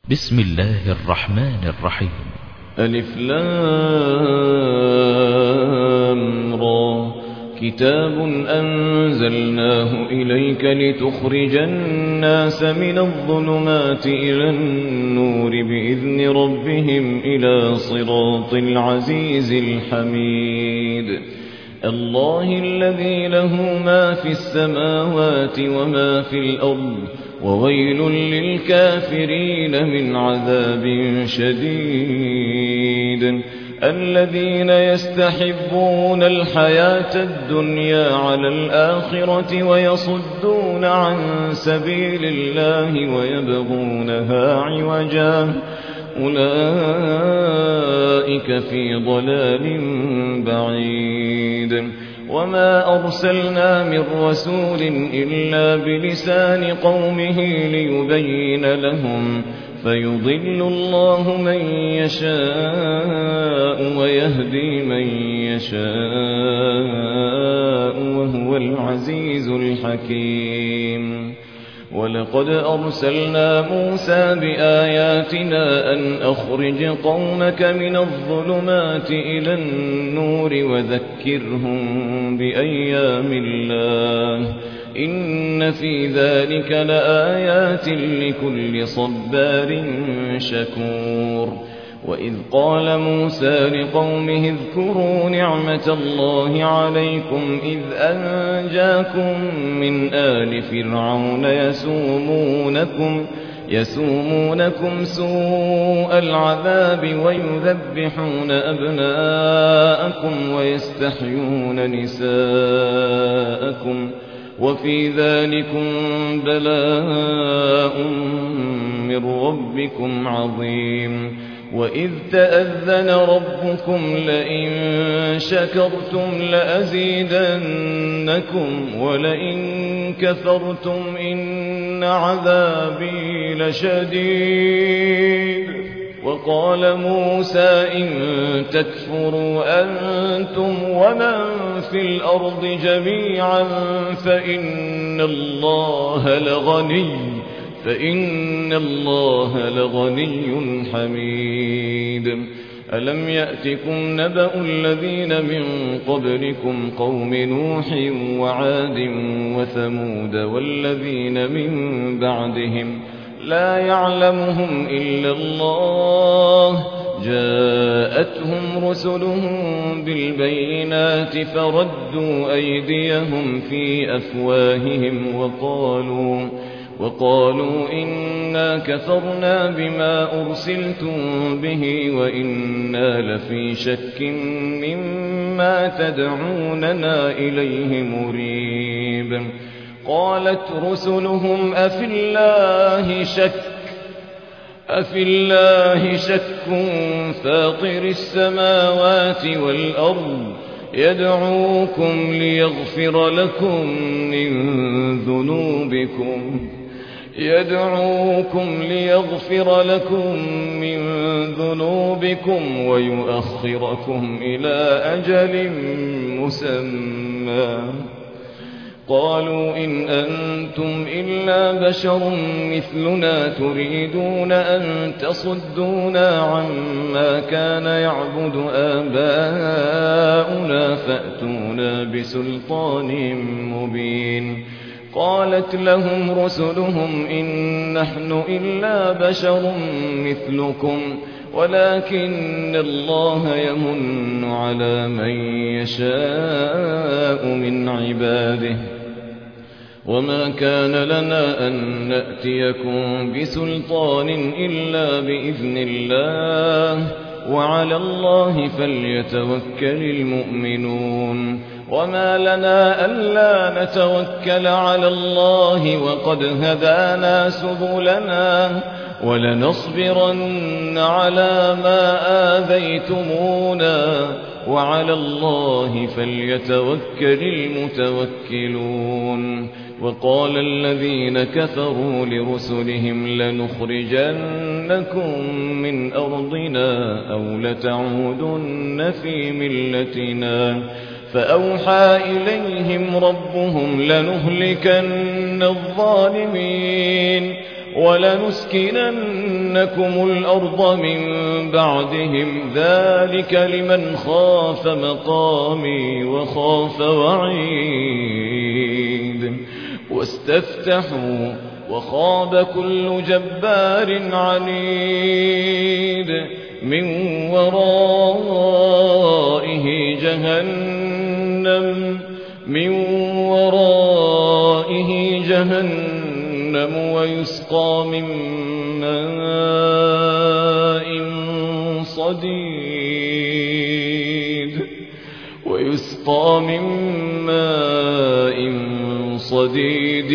بسم الله الرحمن الرحيم. ألف لام را. كتاب أنزلناه إليك لتخرج الناس من الظلمات إلى النور بإذن ربهم إلى صراط العزيز الحميد. الله الذي له ما في السماوات وما في الأرض، وويل للكافرين من عذاب شديد. الذين يستحبون الحياة الدنيا على الآخرة ويصدون عن سبيل الله ويبغونها عوجا، أولئك في ضلال بعيد. وما أرسلنا من رسول إلا بلسان قومه ليبين لهم، فيضل الله من يشاء ويهدي من يشاء وهو العزيز الحكيم. ولقد أرسلنا موسى بآياتنا أن أخرج قومك من الظلمات إلى النور وذكرهم بأيام الله، إن في ذلك لآيات لكل صبار شكور. وإذ قال موسى لقومه اذكروا نعمة الله عليكم إذ أنجاكم من آل فرعون يسومونكم سوء العذاب ويذبحون أبناءكم ويستحيون نساءكم، وفي ذلكم بلاء من ربكم عظيم. وإذ تأذن ربكم لئن شكرتم لأزيدنكم ولئن كفرتم إن عذابي لشديد. وقال موسى إن تكفروا أنتم ومن في الأرض جميعا فإن الله لغني حميد. ألم يأتكم نبأ الذين من قبلكم قوم نوح وعاد وثمود والذين من بعدهم لا يعلمهم إلا الله، جاءتهم رسلهم بالبينات فردوا أيديهم في أفواههم وقالوا إنا كفرنا بما أرسلتم به وإنا لفي شك مما تدعوننا إليه مريب. قالت رسلهم أفي الله شك فاطر السماوات والأرض يدعوكم ليغفر لكم من ذنوبكم ويؤخركم إلى أجل مسمى. قالوا إن أنتم إلا بشر مثلنا تريدون أن تصدونا عما كان يعبد آباؤنا فأتونا بسلطان مبين. قالت لهم رسلهم إن نحن إلا بشر مثلكم ولكن الله يمن على من يشاء من عباده، وما كان لنا أن نأتيكم بسلطان إلا بإذن الله، وعلى الله فليتوكل المؤمنون. وما لنا ألا نتوكل على الله وقد هدانا سبلنا ولنصبرن على ما آذيتمونا وعلى الله فليتوكل المتوكلون. وقال الذين كفروا لرسلهم لنخرجنكم من أرضنا أو لتعودن في ملتنا، فأوحى إليهم ربهم لنهلكن الظالمين ولنسكننكم الأرض من بعدهم ذلك لمن خاف مقامي وخاف وعيد واستفتحوا وخاب كل جبار عنيد من ورائه جهنم ويسقى من ماء صديد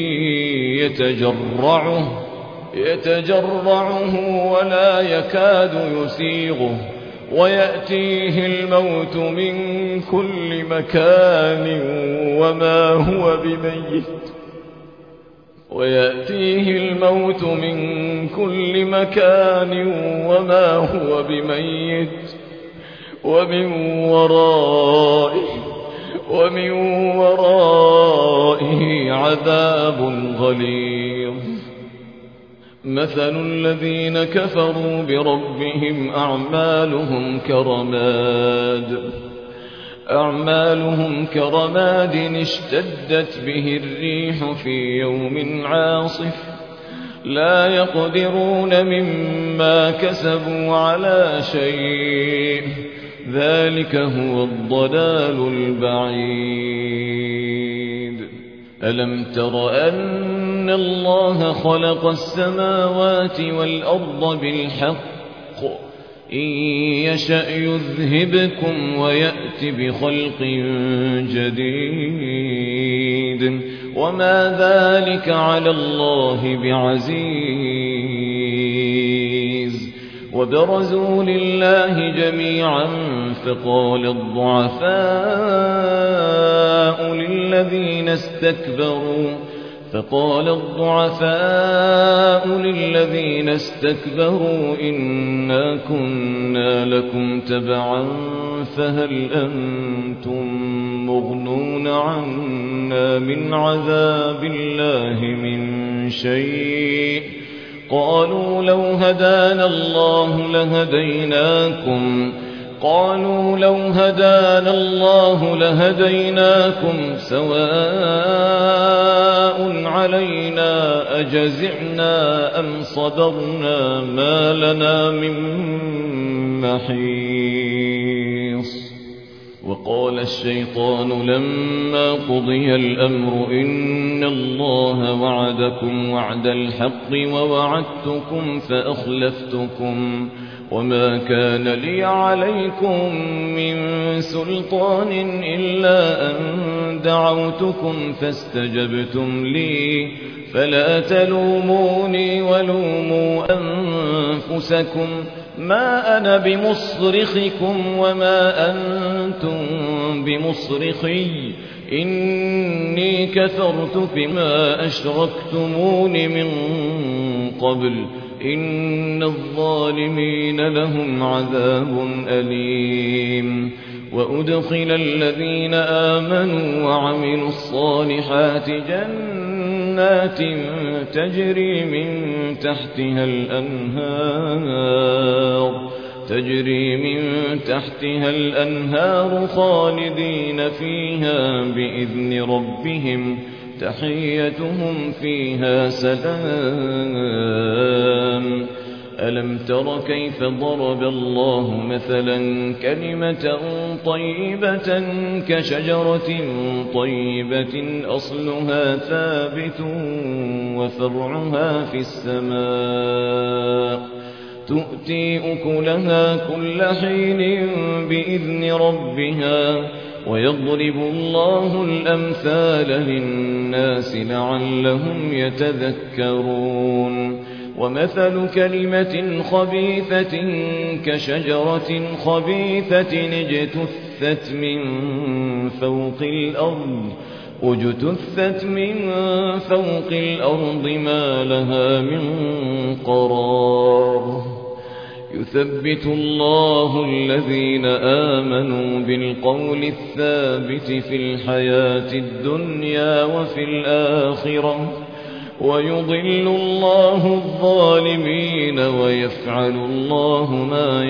يتجرعه ولا يكاد يسيغه ويأتيه الموت من كل مكان وما هو بميت ومن ورائه عذاب غليظ مثل الذين كفروا بربهم أعمالهم كرماد اشتدت به الريح في يوم عاصف لا يقدرون مما كسبوا على شيء ذلك هو الضلال البعيد ألم تر أن الله خلق السماوات والأرض بالحق إن يشأ يذهبكم ويأت بخلق جديد وما ذلك على الله بعزيز وبرزوا لله جميعا فقال الضعفاء للذين استكبروا إنا كنا لكم تبعا فهل أنتم مغنون عنا من عذاب الله من شيء قالوا لو هدانا الله لهديناكم سواء علينا أجزعنا أم صبرنا ما لنا من محيص وقال الشيطان لما قضي الأمر إن الله وعدكم وعد الحق ووعدتكم فأخلفتكم وما كان لي عليكم من سلطان إلا أن دعوتكم فاستجبتم لي فلا تلوموني ولوموا أنفسكم ما أنا بمصرخكم وما أنتم بمصرخي إني كفرت بما أشركتمون من قبل إن الظالمين لهم عذاب أليم وأدخل الذين آمنوا وعملوا الصالحات جنات تجري من تحتها الأنهار خالدين فيها بإذن ربهم تحيتهم فيها سلام ألم تر كيف ضرب الله مثلا كلمة طيبة كشجرة طيبة أصلها ثابت وفرعها في السماء تؤتي أكلها كل حين بإذن ربها ويضرب الله الأمثال للناس لعلهم يتذكرون ومثل كلمة خبيثة كشجرة خبيثة اجتثت من فوق الأرض ما لها من قرار يثبت الله الذين آمنوا بالقول الثابت في الحياة الدنيا وفي الآخرة ويضل الله الظالمين ويفعل الله ما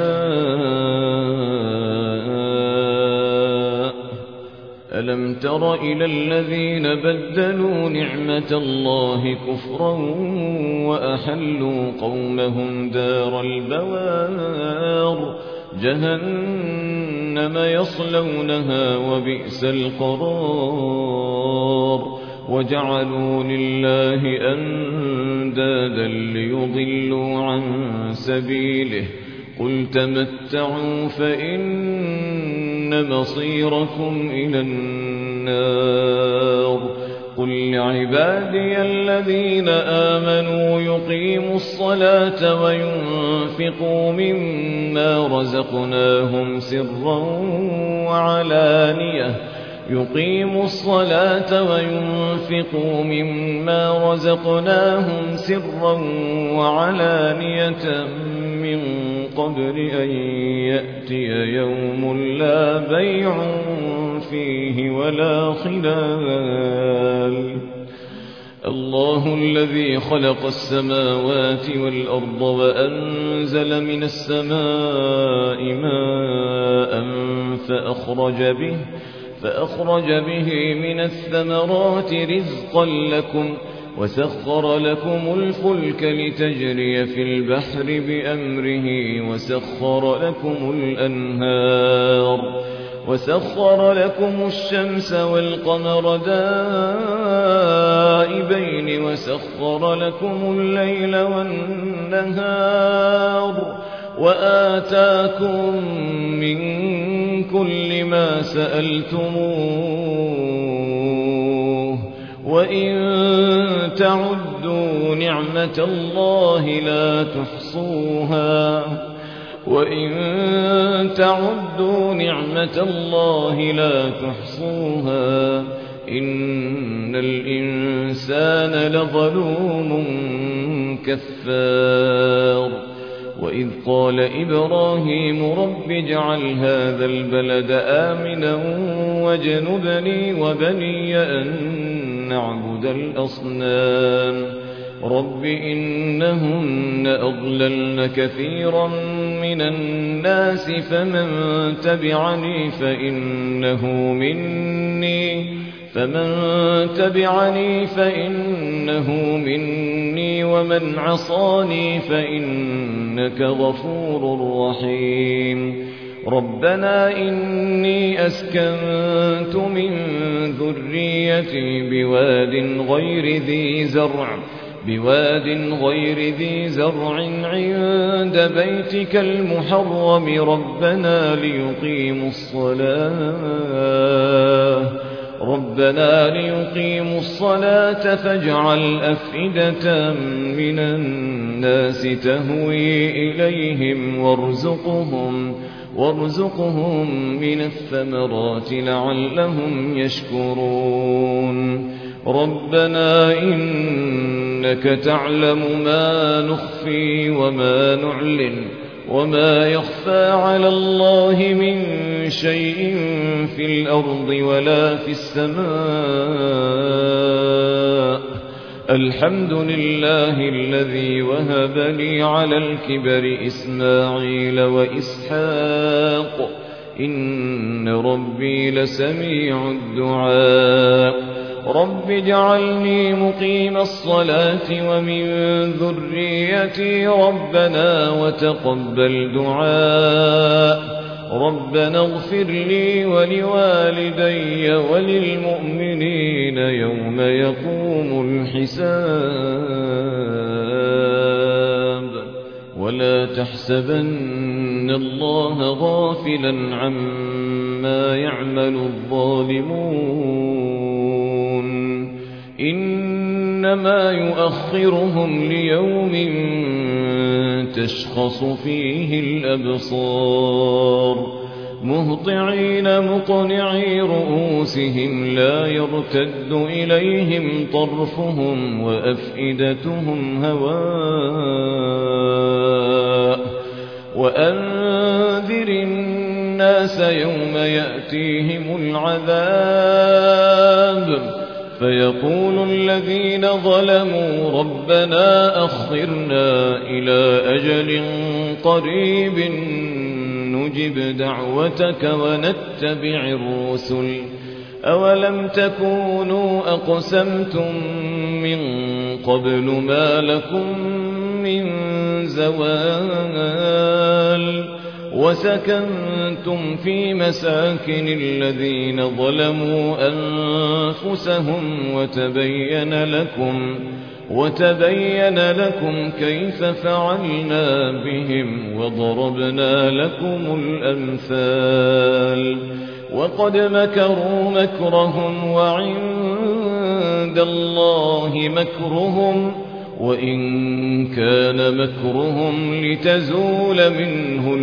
يشاء. ألم تر إلى الذين بدلوا نعمة الله كفرا وأحلوا قومهم دار البوار جهنم يصلونها وبئس القرار. وجعلوا لله أندادا ليضلوا عن سبيله قل تمتعوا فإن مصيركم إلى النار. قل لعبادي الذين آمنوا يقيموا الصلاة وينفقوا مما رزقناهم سرا وعلانية من قبل أن يأتي يوم لا بيع فيه ولا خلال. الله الذي خلق السماوات والأرض وأنزل من السماء ماء فأخرج به من الثمرات رزقا لكم وسخر لكم الفلك لتجري في البحر بأمره وسخر لكم الشمس والقمر دائبين وسخر لكم الليل والنهار وآتاكم من كل ما سألتموه وإن تعدوا نعمة الله لا تحصوها إن الإنسان لظلوم كفار. وإذ قال إبراهيم رب اجعل هذا البلد آمنا واجنبني وبني أن نعبد الأصنام. رب إنهن أضللن كثيرا من الناس فمن تبعني فإنه مني ومن عصاني فإنك غفور رحيم. ربنا إني أسكنت من ذريتي بواد غير ذي زرع عند بيتك المحرم ربنا ليقيموا الصلاة فاجعل أفئدة من الناس تهوي إليهم وارزقهم من الثمرات لعلهم يشكرون. ربنا إنك تعلم ما نخفي وما نعلن وما يخفى على الله من شيء في الأرض ولا في السماء. الحمد لله الذي وهب لي على الكبر إسماعيل وإسحاق إن ربي لسميع الدعاء. رب اجعلني مقيم الصلاة ومن ذريتي ربنا وتقبل دعاء. ربنا اغفر لي ولوالدي وللمؤمنين يوم يقوم الحساب. ولا تحسبن الله غافلا عما يعمل الظالمون إنما يؤخرهم ليوم تشخص فيه الأبصار مهطعين مقنعي رؤوسهم لا يرتد إليهم طرفهم وأفئدتهم هواء. وأنذر الناس يوم يأتيهم العذاب فيقول الذين ظلموا ربنا أخرنا إلى أجل قريب نجب دعوتك ونتبع الرسل أولم تكونوا أقسمتم من قبل ما لكم من زوال وسكنتم في مساكن الذين ظلموا أنفسهم وتبين لكم كيف فعلنا بهم وضربنا لكم الأمثال وقد مكروا مكرهم وعند الله مكرهم وإن كان مكرهم لتزول منه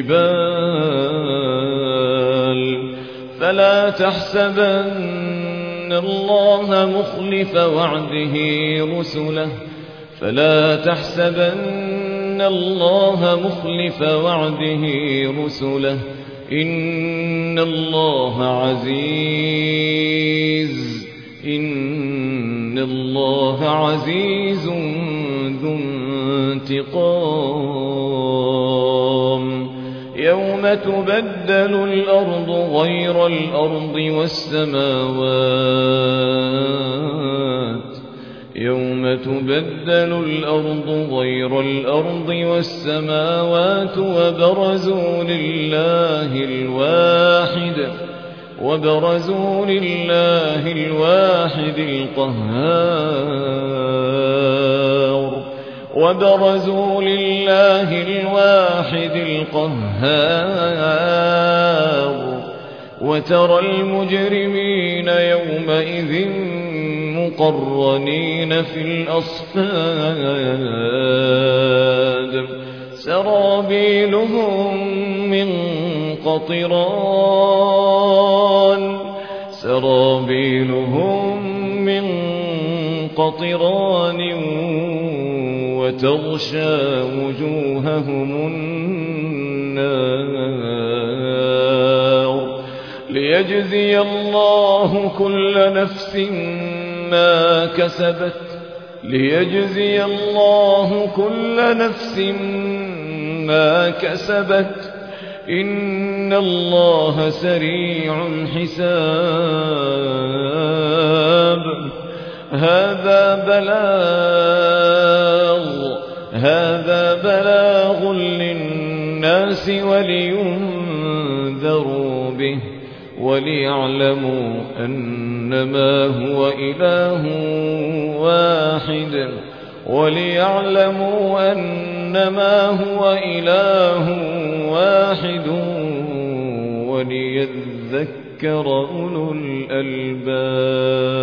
الجبال فلا تحسبن الله مخلف وعده رسله إن الله عزيز ذو انتقام يوم تبدل الأرض غير الأرض والسماوات وبرزوا لله الواحد القهار وترى المجرمين يومئذ مقرنين في الأصفاد سرابيلهم من قطران وتغشى وجوههم النار ليجزي الله كل نفس ما كسبت إن الله سريع الحساب هذا بلاغ للناس ولينذروا به وليعلموا أنما هو إله واحد وليذكر أولو الألباب